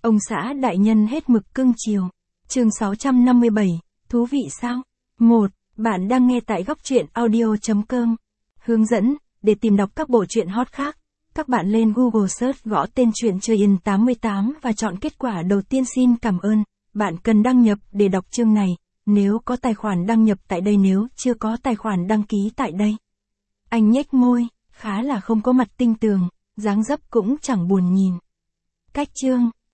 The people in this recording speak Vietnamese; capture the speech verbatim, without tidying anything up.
Ông xã đại nhân hết mực cưng chiều. Chương sáu trăm năm mươi bảy, thú vị sao? một. Bạn đang nghe tại góc truyện audio chấm com. Hướng dẫn, để tìm đọc các bộ truyện hot khác, các bạn lên Google Search gõ tên truyện Chơi In tám mươi tám và chọn kết quả đầu tiên. Xin cảm ơn. Bạn cần đăng nhập để đọc chương này. Nếu có tài khoản đăng nhập tại đây, nếu chưa có tài khoản đăng ký tại đây. Anh nhếch môi, khá là không có mặt tinh tường, dáng dấp cũng chẳng buồn nhìn. Cách chương,